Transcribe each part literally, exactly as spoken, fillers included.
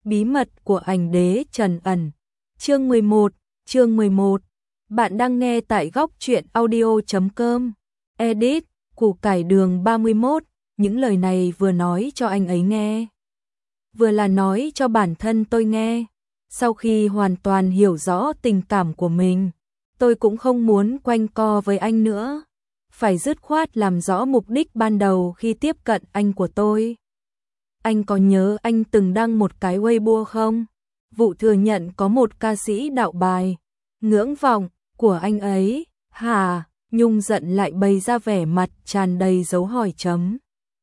Bí mật của ảnh đế trần ẩn. Chương mười một, chương mười một. Bạn đang nghe tại góc truyện audio chấm com. Edit, củ cải đường ba mươi mốt, những lời này vừa nói cho anh ấy nghe, vừa là nói cho bản thân tôi nghe. Sau khi hoàn toàn hiểu rõ tình cảm của mình, tôi cũng không muốn quanh co với anh nữa, phải dứt khoát làm rõ mục đích ban đầu khi tiếp cận anh của tôi. Anh có nhớ anh từng đăng một cái Weibo không? Vụ thừa nhận có một ca sĩ đạo bài, ngưỡng vọng của anh ấy, hả? Nhung giận lại bày ra vẻ mặt tràn đầy dấu hỏi chấm.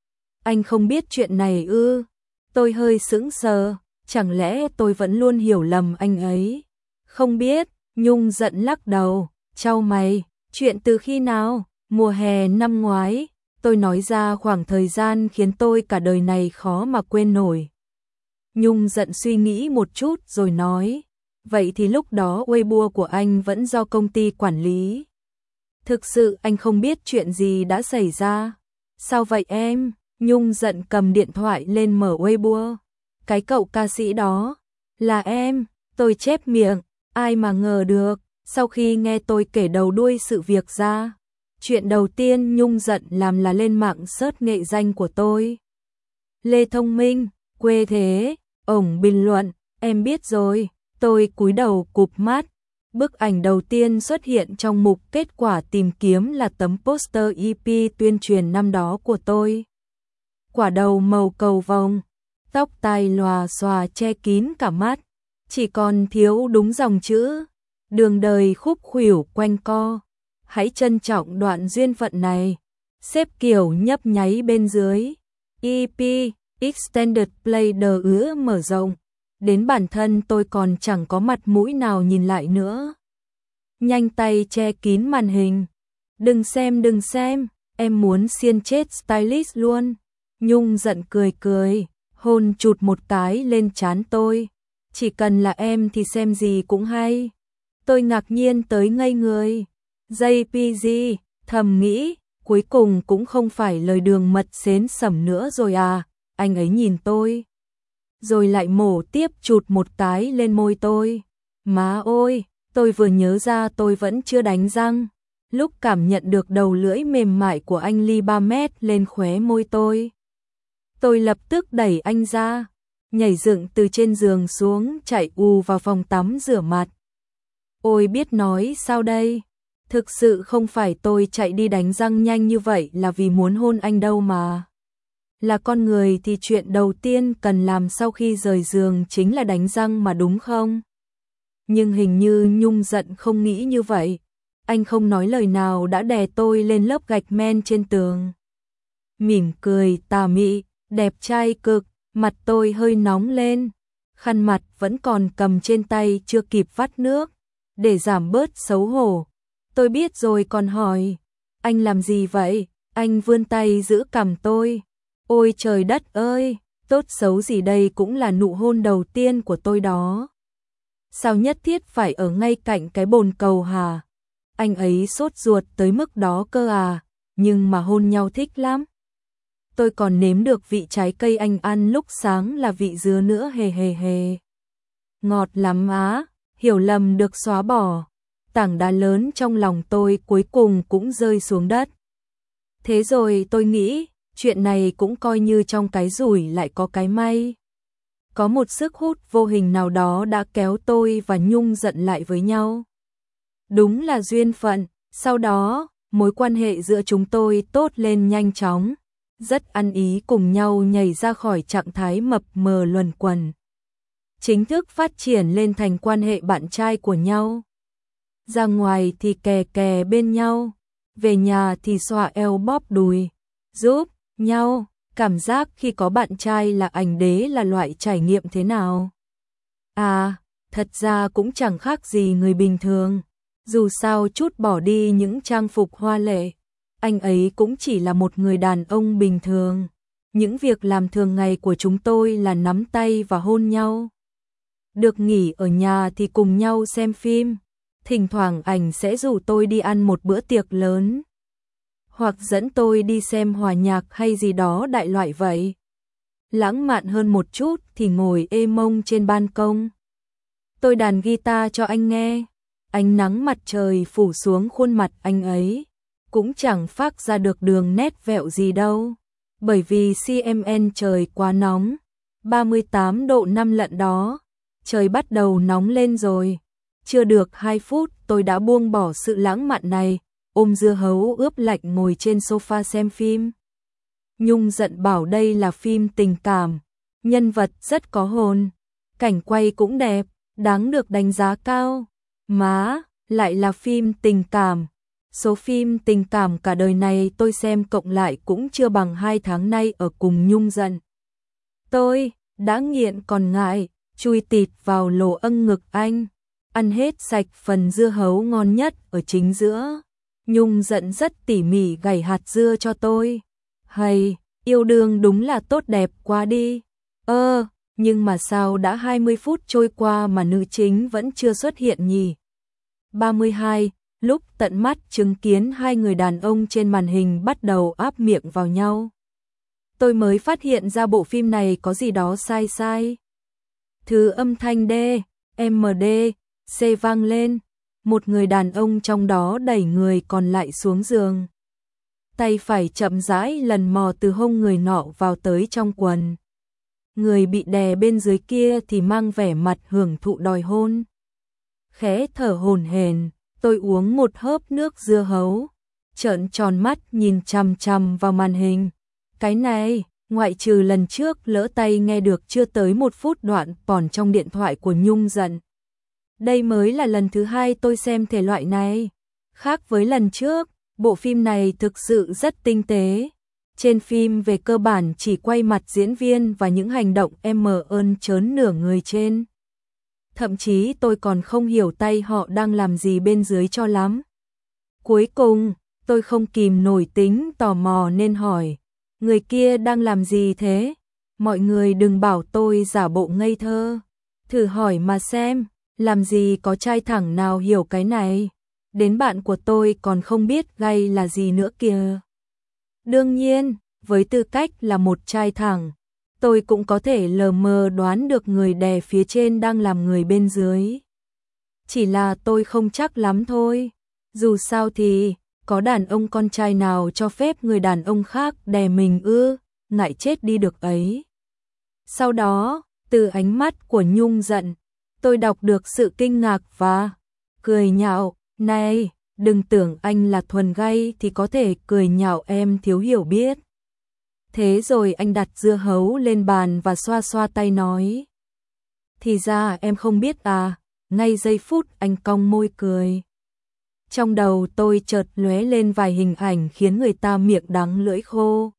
Anh không biết chuyện này ư? Tôi hơi sững sờ, chẳng lẽ tôi vẫn luôn hiểu lầm anh ấy? Không biết, Nhung giận lắc đầu, chau mày, chuyện từ khi nào? Mùa hè năm ngoái, tôi nói ra khoảng thời gian khiến tôi cả đời này khó mà quên nổi. Nhung giận suy nghĩ một chút rồi nói, vậy thì lúc đó Weibo của anh vẫn do công ty quản lý. Thực sự anh không biết chuyện gì đã xảy ra. Sao vậy em? Nhung giận cầm điện thoại lên mở Weibo. Cái cậu ca sĩ đó là em. Tôi chép miệng, ai mà ngờ được. Sau khi nghe tôi kể đầu đuôi sự việc ra, chuyện đầu tiên Nhung giận làm là lên mạng search nghệ danh của tôi. Lê Thông Minh, quê thế, ổng bình luận, em biết rồi. Tôi cúi đầu cụp mắt. Bức ảnh đầu tiên xuất hiện trong mục kết quả tìm kiếm là tấm poster e pê tuyên truyền năm đó của tôi. Quả đầu màu cầu vồng, tóc tai lòa xòa che kín cả mắt, chỉ còn thiếu đúng dòng chữ, đường đời khúc khuỷu quanh co, hãy trân trọng đoạn duyên phận này, xếp kiểu nhấp nháy bên dưới, e pê, Extended Play đờ ứa mở rộng, đến bản thân tôi còn chẳng có mặt mũi nào nhìn lại nữa. Nhanh tay che kín màn hình, đừng xem đừng xem, em muốn xiên chết stylist luôn. Nhung giận cười cười, hôn chụt một cái lên trán tôi. Chỉ cần là em thì xem gì cũng hay. Tôi ngạc nhiên tới ngây người. gi pê giê, thầm nghĩ, cuối cùng cũng không phải lời đường mật xến sẩm nữa rồi à. Anh ấy nhìn tôi, rồi lại mổ tiếp chụt một cái lên môi tôi. Má ơi, tôi vừa nhớ ra tôi vẫn chưa đánh răng. Lúc cảm nhận được đầu lưỡi mềm mại của anh ly ba mét lên khóe môi tôi, tôi lập tức đẩy anh ra, nhảy dựng từ trên giường xuống, chạy ù vào phòng tắm rửa mặt. Ôi biết nói sao đây, thực sự không phải tôi chạy đi đánh răng nhanh như vậy là vì muốn hôn anh đâu mà. Là con người thì chuyện đầu tiên cần làm sau khi rời giường chính là đánh răng mà đúng không? Nhưng hình như Nhung giận không nghĩ như vậy. Anh không nói lời nào đã đè tôi lên lớp gạch men trên tường. Mỉm cười tà mị, đẹp trai cực, mặt tôi hơi nóng lên. Khăn mặt vẫn còn cầm trên tay chưa kịp vắt nước, để giảm bớt xấu hổ. Tôi biết rồi còn hỏi, anh làm gì vậy? Anh vươn tay giữ cằm tôi. Ôi trời đất ơi, tốt xấu gì đây cũng là nụ hôn đầu tiên của tôi đó. Sao nhất thiết phải ở ngay cạnh cái bồn cầu hả? Anh ấy sốt ruột tới mức đó cơ à, nhưng mà hôn nhau thích lắm. Tôi còn nếm được vị trái cây anh ăn lúc sáng là vị dứa nữa hề hề hề. Ngọt lắm á, hiểu lầm được xóa bỏ. Tảng đá lớn trong lòng tôi cuối cùng cũng rơi xuống đất. Thế rồi tôi nghĩ, chuyện này cũng coi như trong cái rủi lại có cái may. Có một sức hút vô hình nào đó đã kéo tôi và Nhung giận lại với nhau. Đúng là duyên phận, sau đó, mối quan hệ giữa chúng tôi tốt lên nhanh chóng, rất ăn ý cùng nhau nhảy ra khỏi trạng thái mập mờ luẩn quẩn. Chính thức phát triển lên thành quan hệ bạn trai của nhau. Ra ngoài thì kè kè bên nhau, về nhà thì xoa eo bóp đùi, giúp nhau. Cảm giác khi có bạn trai là ảnh đế là loại trải nghiệm thế nào? À, thật ra cũng chẳng khác gì người bình thường. Dù sao chút bỏ đi những trang phục hoa lệ, anh ấy cũng chỉ là một người đàn ông bình thường. Những việc làm thường ngày của chúng tôi là nắm tay và hôn nhau. Được nghỉ ở nhà thì cùng nhau xem phim. Thỉnh thoảng ảnh sẽ rủ tôi đi ăn một bữa tiệc lớn, hoặc dẫn tôi đi xem hòa nhạc hay gì đó đại loại vậy. lãng mạn hơn một chút thì ngồi ê mông trên ban công. Tôi đàn guitar cho anh nghe, ánh nắng mặt trời phủ xuống khuôn mặt anh ấy, cũng chẳng phác ra được đường nét vẹo gì đâu, bởi vì xê em en trời quá nóng, ba mươi tám độ năm lận đó, trời bắt đầu nóng lên rồi. Chưa được hai phút tôi đã buông bỏ sự lãng mạn này, ôm dưa hấu ướp lạnh ngồi trên sofa xem phim. Nhung giận bảo đây là phim tình cảm, nhân vật rất có hồn, cảnh quay cũng đẹp, đáng được đánh giá cao. Má, lại là phim tình cảm. Số phim tình cảm cả đời này tôi xem cộng lại cũng chưa bằng hai tháng nay ở cùng Nhung giận. Tôi đã nghiện còn ngại, chui tịt vào lỗ âng ngực anh, ăn hết sạch phần dưa hấu ngon nhất ở chính giữa. Nhung giận rất tỉ mỉ gảy hạt dưa cho tôi. Hay, yêu đương đúng là tốt đẹp quá đi. Ơ, nhưng mà sao đã hai mươi phút trôi qua mà nữ chính vẫn chưa xuất hiện nhỉ? ba mươi hai, lúc tận mắt chứng kiến hai người đàn ông trên màn hình bắt đầu áp miệng vào nhau, tôi mới phát hiện ra bộ phim này có gì đó sai sai. Thứ âm thanh D, M D, C vang lên, một người đàn ông trong đó đẩy người còn lại xuống giường. Tay phải chậm rãi lần mò từ hông người nọ vào tới trong quần. Người bị đè bên dưới kia thì mang vẻ mặt hưởng thụ đòi hôn. Khẽ thở hổn hển, tôi uống một hớp nước dưa hấu, trợn tròn mắt nhìn chằm chằm vào màn hình. Cái này, ngoại trừ lần trước lỡ tay nghe được chưa tới một phút đoạn porn trong điện thoại của Nhung giận, đây mới là lần thứ hai tôi xem thể loại này. Khác với lần trước, bộ phim này thực sự rất tinh tế. Trên phim về cơ bản chỉ quay mặt diễn viên và những hành động em ơn trớn nửa người trên. Thậm chí tôi còn không hiểu tay họ đang làm gì bên dưới cho lắm. Cuối cùng, tôi không kìm nổi tính tò mò nên hỏi, người kia đang làm gì thế? Mọi người đừng bảo tôi giả bộ ngây thơ. Thử hỏi mà xem, làm gì có trai thẳng nào hiểu cái này. Đến bạn của tôi còn không biết gay là gì nữa kìa. Đương nhiên, với tư cách là một trai thẳng, tôi cũng có thể lờ mờ đoán được người đè phía trên đang làm người bên dưới. Chỉ là tôi không chắc lắm thôi. Dù sao thì, có đàn ông con trai nào cho phép người đàn ông khác đè mình ư, ngại chết đi được ấy. Sau đó, từ ánh mắt của Nhung giận, tôi đọc được sự kinh ngạc và cười nhạo. Này, đừng tưởng anh là thuần gay thì có thể cười nhạo em thiếu hiểu biết. Thế rồi anh đặt dưa hấu lên bàn và xoa xoa tay nói. Thì ra em không biết à, ngay giây phút anh cong môi cười. Trong đầu tôi chợt lóe lên vài hình ảnh khiến người ta miệng đắng lưỡi khô.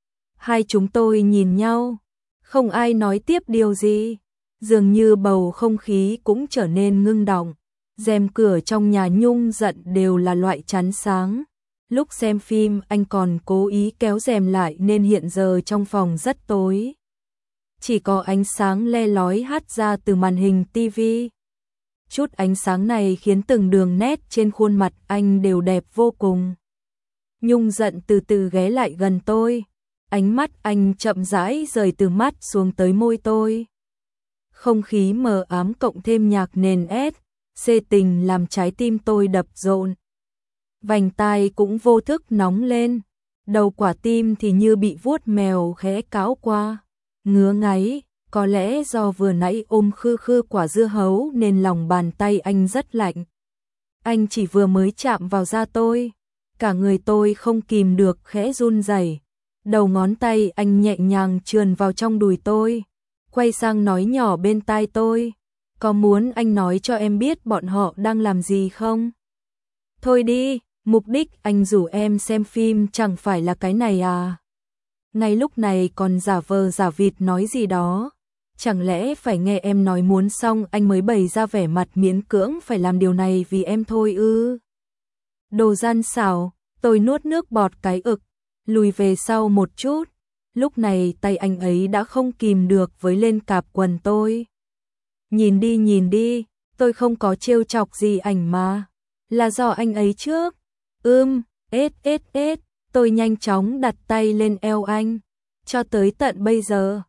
Hai chúng tôi nhìn nhau, không ai nói tiếp điều gì, dường như bầu không khí cũng trở nên ngưng đọng. Rèm cửa trong nhà Nhung giận đều là loại chắn sáng. Lúc xem phim anh còn cố ý kéo rèm lại nên hiện giờ trong phòng rất tối. Chỉ có ánh sáng le lói hắt ra từ màn hình tivi. Chút ánh sáng này khiến từng đường nét trên khuôn mặt anh đều đẹp vô cùng. Nhung giận từ từ ghé lại gần tôi. Ánh mắt anh chậm rãi rời từ mắt xuống tới môi tôi. Không khí mờ ám cộng thêm nhạc nền ép, xê tình làm trái tim tôi đập rộn. Vành tai cũng vô thức nóng lên. Đầu quả tim thì như bị vuốt mèo khẽ cáo qua. Ngứa ngáy, có lẽ do vừa nãy ôm khư khư quả dưa hấu nên lòng bàn tay anh rất lạnh. Anh chỉ vừa mới chạm vào da tôi, cả người tôi không kìm được khẽ run rẩy. Đầu ngón tay anh nhẹ nhàng trườn vào trong đùi tôi, quay sang nói nhỏ bên tai tôi. Có muốn anh nói cho em biết bọn họ đang làm gì không? Thôi đi, mục đích anh rủ em xem phim chẳng phải là cái này à? Ngay lúc này còn giả vờ giả vịt nói gì đó. Chẳng lẽ phải nghe em nói muốn xong anh mới bày ra vẻ mặt miễn cưỡng phải làm điều này vì em thôi ư? Đồ gian xảo, tôi nuốt nước bọt cái ực, lùi về sau một chút. Lúc này tay anh ấy đã không kìm được với lên cạp quần tôi. Nhìn đi nhìn đi, tôi không có trêu chọc gì ảnh mà. Là do anh ấy trước. Ưm, ết ết ết, tôi nhanh chóng đặt tay lên eo anh. Cho tới tận bây giờ,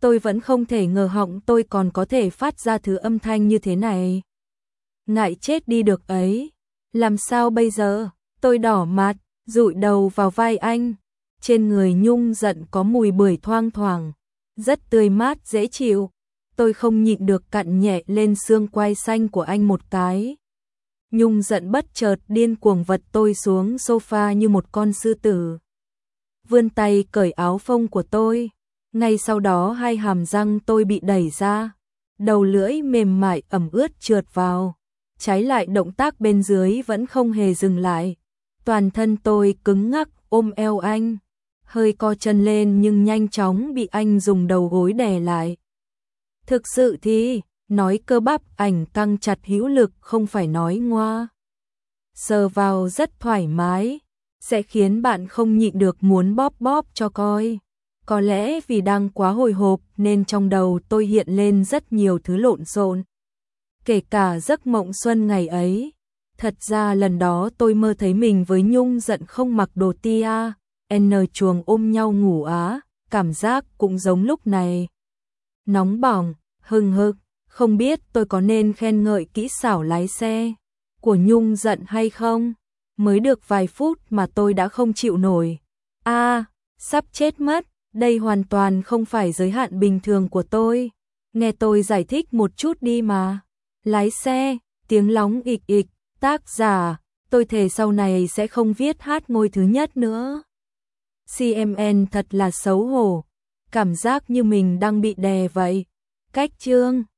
Tôi vẫn không thể ngờ họng tôi còn có thể phát ra thứ âm thanh như thế này. Ngại chết đi được ấy. Làm sao bây giờ? Tôi đỏ mặt, dụi đầu vào vai anh. Trên người Nhung Giận có mùi bưởi thoang thoảng, rất tươi mát dễ chịu. Tôi không nhịn được cặn nhẹ lên xương quai xanh của anh một cái. Nhung Giận bất chợt điên cuồng vật tôi xuống sofa như một con sư tử. Vươn tay cởi áo phông của tôi. Ngay sau đó hai hàm răng tôi bị đẩy ra. Đầu lưỡi mềm mại ẩm ướt trượt vào. Trái lại động tác bên dưới vẫn không hề dừng lại. Toàn thân tôi cứng ngắc ôm eo anh. Hơi co chân lên nhưng nhanh chóng bị anh dùng đầu gối đè lại. Thực sự thì, nói cơ bắp ảnh căng chặt hữu lực không phải nói ngoa. Sờ vào rất thoải mái, sẽ khiến bạn không nhịn được muốn bóp bóp cho coi. Có lẽ vì đang quá hồi hộp nên trong đầu tôi hiện lên rất nhiều thứ lộn xộn. Kể cả giấc mộng xuân ngày ấy. Thật ra lần đó tôi mơ thấy mình với Nhung Giận không mặc đồ tia, N chuồng ôm nhau ngủ á, cảm giác cũng giống lúc này. Nóng bỏng, hừng hực, không biết tôi có nên khen ngợi kỹ xảo lái xe của Nhung Giận hay không? Mới được vài phút mà tôi đã không chịu nổi. A, sắp chết mất, đây hoàn toàn không phải giới hạn bình thường của tôi. Nghe tôi giải thích một chút đi mà. Lái xe, tiếng lóng ịch ịch, tác giả, tôi thề sau này sẽ không viết hát ngôi thứ nhất nữa. xê em en thật là xấu hổ, cảm giác như mình đang bị đè vậy. Cách chương